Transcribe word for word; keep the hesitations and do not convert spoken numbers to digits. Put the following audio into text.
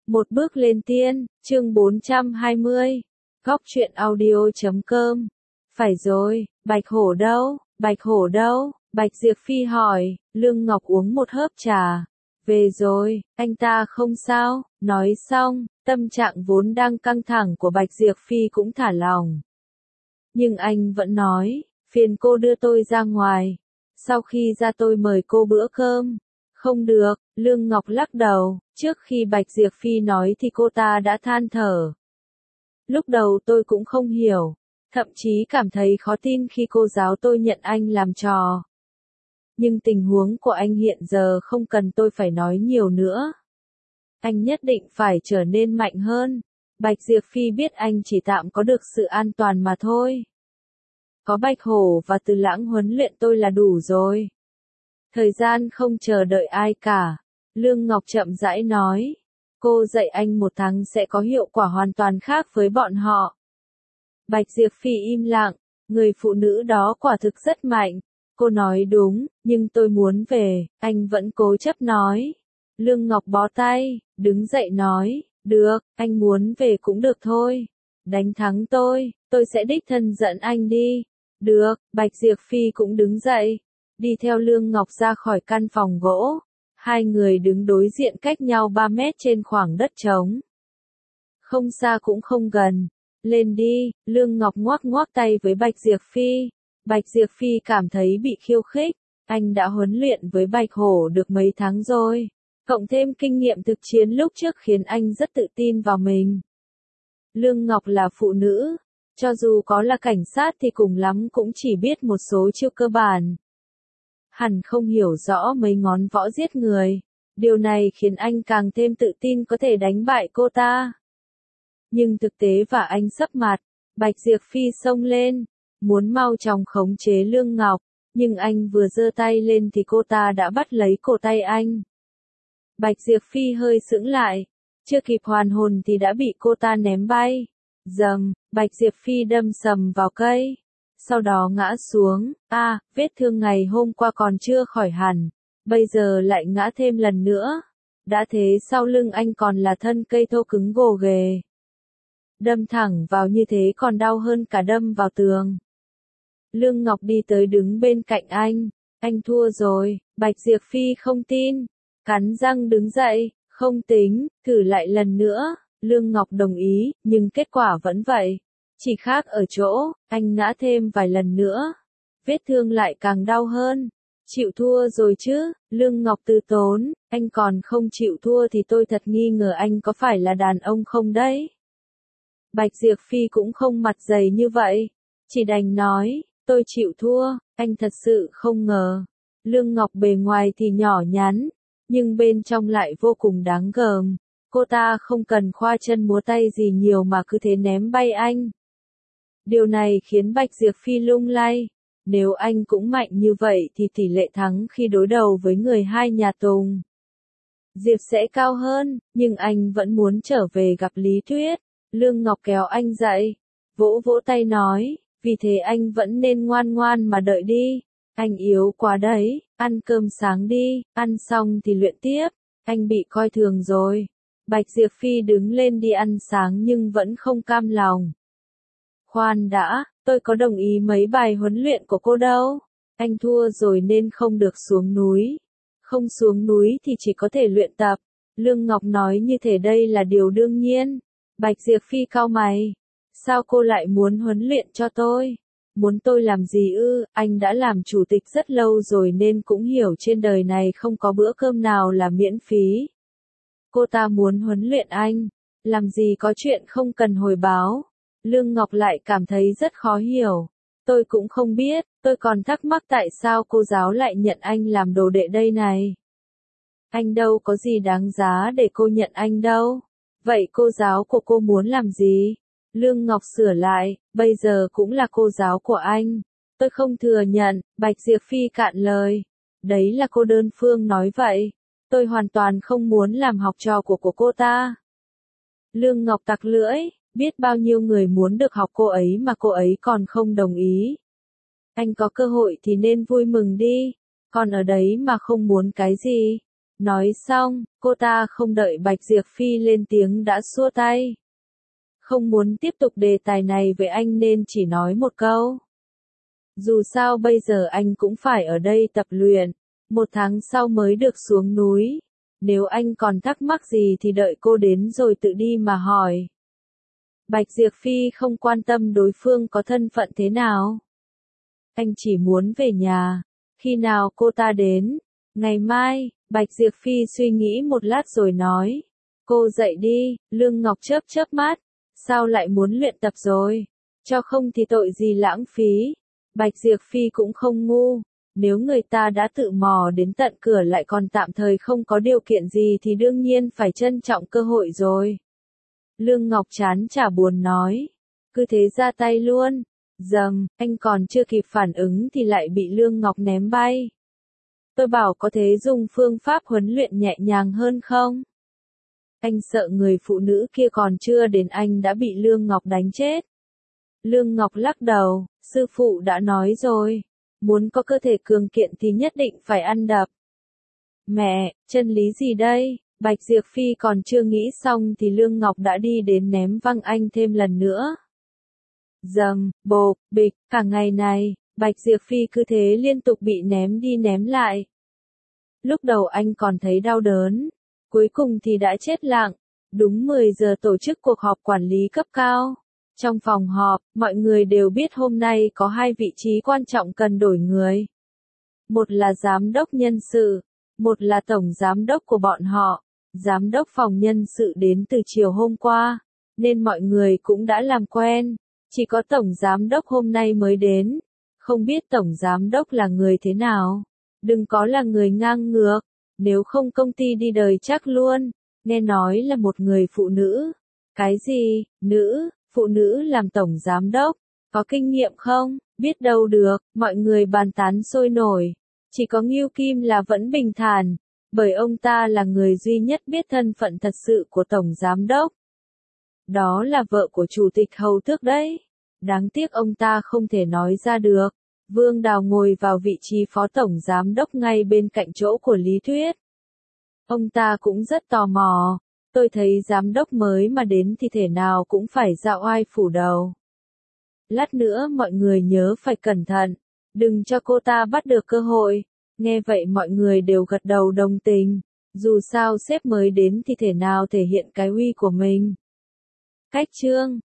Một bước lên tiên, chương bốn trăm hai mươi. Góc truyện audio chấm com. Phải rồi, Bạch Hổ đâu, Bạch Hổ đâu? Bạch Diệp Phi hỏi. Lương Ngọc uống một hớp trà. Về rồi, anh ta không sao. Nói xong, tâm trạng vốn đang căng thẳng của Bạch Diệp Phi cũng thả lỏng. Nhưng anh vẫn nói, phiền cô đưa tôi ra ngoài. Sau khi ra tôi mời cô bữa cơm. Không được, Lương Ngọc lắc đầu, trước khi Bạch Diệp Phi nói thì cô ta đã than thở. Lúc đầu tôi cũng không hiểu, thậm chí cảm thấy khó tin khi cô giáo tôi nhận anh làm trò. Nhưng tình huống của anh hiện giờ không cần tôi phải nói nhiều nữa. Anh nhất định phải trở nên mạnh hơn. Bạch Diệp Phi biết anh chỉ tạm có được sự an toàn mà thôi. Có Bạch Hổ và Từ Lãng huấn luyện tôi là đủ rồi. Thời gian không chờ đợi ai cả. Lương Ngọc chậm rãi nói. Cô dạy anh một tháng sẽ có hiệu quả hoàn toàn khác với bọn họ. Bạch Diệp Phi im lặng. Người phụ nữ đó quả thực rất mạnh. Cô nói đúng, nhưng tôi muốn về. Anh vẫn cố chấp nói. Lương Ngọc bó tay, đứng dậy nói. Được, anh muốn về cũng được thôi. Đánh thắng tôi, tôi sẽ đích thân dẫn anh đi. Được, Bạch Diệp Phi cũng đứng dậy. Đi theo Lương Ngọc ra khỏi căn phòng gỗ. Hai người đứng đối diện cách nhau ba mét trên khoảng đất trống. Không xa cũng không gần. Lên đi, Lương Ngọc ngoắc ngoắc tay với Bạch Diệp Phi. Bạch Diệp Phi cảm thấy bị khiêu khích. Anh đã huấn luyện với Bạch Hổ được mấy tháng rồi. Cộng thêm kinh nghiệm thực chiến lúc trước khiến anh rất tự tin vào mình. Lương Ngọc là phụ nữ. Cho dù có là cảnh sát thì cùng lắm cũng chỉ biết một số chiêu cơ bản. Hẳn không hiểu rõ mấy ngón võ giết người. Điều này khiến anh càng thêm tự tin có thể đánh bại cô ta. Nhưng thực tế và anh sấp mặt, Bạch Diệp Phi xông lên, muốn mau chóng khống chế Lương Ngọc, nhưng anh vừa giơ tay lên thì cô ta đã bắt lấy cổ tay anh. Bạch Diệp Phi hơi sững lại, chưa kịp hoàn hồn thì đã bị cô ta ném bay. Dầm, Bạch Diệp Phi đâm sầm vào cây. Sau đó ngã xuống, a, à, vết thương ngày hôm qua còn chưa khỏi hẳn, bây giờ lại ngã thêm lần nữa. Đã thế sau lưng anh còn là thân cây thô cứng gồ ghề. Đâm thẳng vào như thế còn đau hơn cả đâm vào tường. Lương Ngọc đi tới đứng bên cạnh anh, anh thua rồi, Bạch Diệp Phi không tin, cắn răng đứng dậy, không tính, thử lại lần nữa. Lương Ngọc đồng ý, nhưng kết quả vẫn vậy. Chỉ khác ở chỗ, anh ngã thêm vài lần nữa. Vết thương lại càng đau hơn. Chịu thua rồi chứ, Lương Ngọc từ tốn, anh còn không chịu thua thì tôi thật nghi ngờ anh có phải là đàn ông không đấy. Bạch Diệp Phi cũng không mặt dày như vậy. Chỉ đành nói, tôi chịu thua, anh thật sự không ngờ. Lương Ngọc bề ngoài thì nhỏ nhắn, nhưng bên trong lại vô cùng đáng gờm. Cô ta không cần khoa chân múa tay gì nhiều mà cứ thế ném bay anh. Điều này khiến Bạch Diệp Phi lung lay. Nếu anh cũng mạnh như vậy thì tỷ lệ thắng khi đối đầu với người hai nhà Tùng Diệp sẽ cao hơn, nhưng anh vẫn muốn trở về gặp Lý Tuyết. Lương Ngọc kéo anh dậy, vỗ vỗ tay nói, vì thế anh vẫn nên ngoan ngoan mà đợi đi. Anh yếu quá đấy, ăn cơm sáng đi, ăn xong thì luyện tiếp, anh bị coi thường rồi. Bạch Diệp Phi đứng lên đi ăn sáng nhưng vẫn không cam lòng. Khoan đã, tôi có đồng ý mấy bài huấn luyện của cô đâu. Anh thua rồi nên không được xuống núi. Không xuống núi thì chỉ có thể luyện tập. Lương Ngọc nói như thể đây là điều đương nhiên. Bạch Diệp Phi cau mày. Sao cô lại muốn huấn luyện cho tôi? Muốn tôi làm gì ư? Anh đã làm chủ tịch rất lâu rồi nên cũng hiểu trên đời này không có bữa cơm nào là miễn phí. Cô ta muốn huấn luyện anh. Làm gì có chuyện không cần hồi báo. Lương Ngọc lại cảm thấy rất khó hiểu. Tôi cũng không biết, tôi còn thắc mắc tại sao cô giáo lại nhận anh làm đồ đệ đây này. Anh đâu có gì đáng giá để cô nhận anh đâu. Vậy cô giáo của cô muốn làm gì? Lương Ngọc sửa lại, bây giờ cũng là cô giáo của anh. Tôi không thừa nhận, Bạch Diệp Phi cạn lời. Đấy là cô đơn phương nói vậy. Tôi hoàn toàn không muốn làm học trò của của cô ta. Lương Ngọc tặc lưỡi, biết bao nhiêu người muốn được học cô ấy mà cô ấy còn không đồng ý. Anh có cơ hội thì nên vui mừng đi, còn ở đấy mà không muốn cái gì. Nói xong, cô ta không đợi Bạch Diệp Phi lên tiếng đã xua tay. Không muốn tiếp tục đề tài này với anh nên chỉ nói một câu. Dù sao bây giờ anh cũng phải ở đây tập luyện, một tháng sau mới được xuống núi. Nếu anh còn thắc mắc gì thì đợi cô đến rồi tự đi mà hỏi. Bạch Diệp Phi không quan tâm đối phương có thân phận thế nào. Anh chỉ muốn về nhà. Khi nào cô ta đến? Ngày mai, Bạch Diệp Phi suy nghĩ một lát rồi nói. Cô dậy đi, Lương Ngọc chớp chớp mắt. Sao lại muốn luyện tập rồi? Cho không thì tội gì lãng phí. Bạch Diệp Phi cũng không ngu. Nếu người ta đã tự mò đến tận cửa lại còn tạm thời không có điều kiện gì thì đương nhiên phải trân trọng cơ hội rồi. Lương Ngọc chán chả buồn nói. Cứ thế ra tay luôn. Dầm, anh còn chưa kịp phản ứng thì lại bị Lương Ngọc ném bay. Tôi bảo có thể dùng phương pháp huấn luyện nhẹ nhàng hơn không? Anh sợ người phụ nữ kia còn chưa đến anh đã bị Lương Ngọc đánh chết. Lương Ngọc lắc đầu, sư phụ đã nói rồi. Muốn có cơ thể cường kiện thì nhất định phải ăn đập. Mẹ, chân lý gì đây? Bạch Diệp Phi còn chưa nghĩ xong thì Lương Ngọc đã đi đến ném văng anh thêm lần nữa. Dầm, bộp, bịch, cả ngày này, Bạch Diệp Phi cứ thế liên tục bị ném đi ném lại. Lúc đầu anh còn thấy đau đớn, cuối cùng thì đã chết lặng. Đúng mười giờ tổ chức cuộc họp quản lý cấp cao. Trong phòng họp, mọi người đều biết hôm nay có hai vị trí quan trọng cần đổi người. Một là giám đốc nhân sự, một là tổng giám đốc của bọn họ. Giám đốc phòng nhân sự đến từ chiều hôm qua, nên mọi người cũng đã làm quen. Chỉ có tổng giám đốc hôm nay mới đến. Không biết tổng giám đốc là người thế nào. Đừng có là người ngang ngược. Nếu không công ty đi đời chắc luôn. Nghe nói là một người phụ nữ. Cái gì, nữ, phụ nữ làm tổng giám đốc. Có kinh nghiệm không? Biết đâu được, mọi người bàn tán sôi nổi. Chỉ có Ngưu Kim là vẫn bình thản. Bởi ông ta là người duy nhất biết thân phận thật sự của tổng giám đốc. Đó là vợ của chủ tịch Hầu Tước đấy. Đáng tiếc ông ta không thể nói ra được. Vương Đào ngồi vào vị trí phó tổng giám đốc ngay bên cạnh chỗ của Lý Thuyết. Ông ta cũng rất tò mò. Tôi thấy giám đốc mới mà đến thì thể nào cũng phải dạo oai phủ đầu. Lát nữa mọi người nhớ phải cẩn thận. Đừng cho cô ta bắt được cơ hội. Nghe vậy mọi người đều gật đầu đồng tình. Dù sao sếp mới đến thì thể nào thể hiện cái uy của mình. Cách chương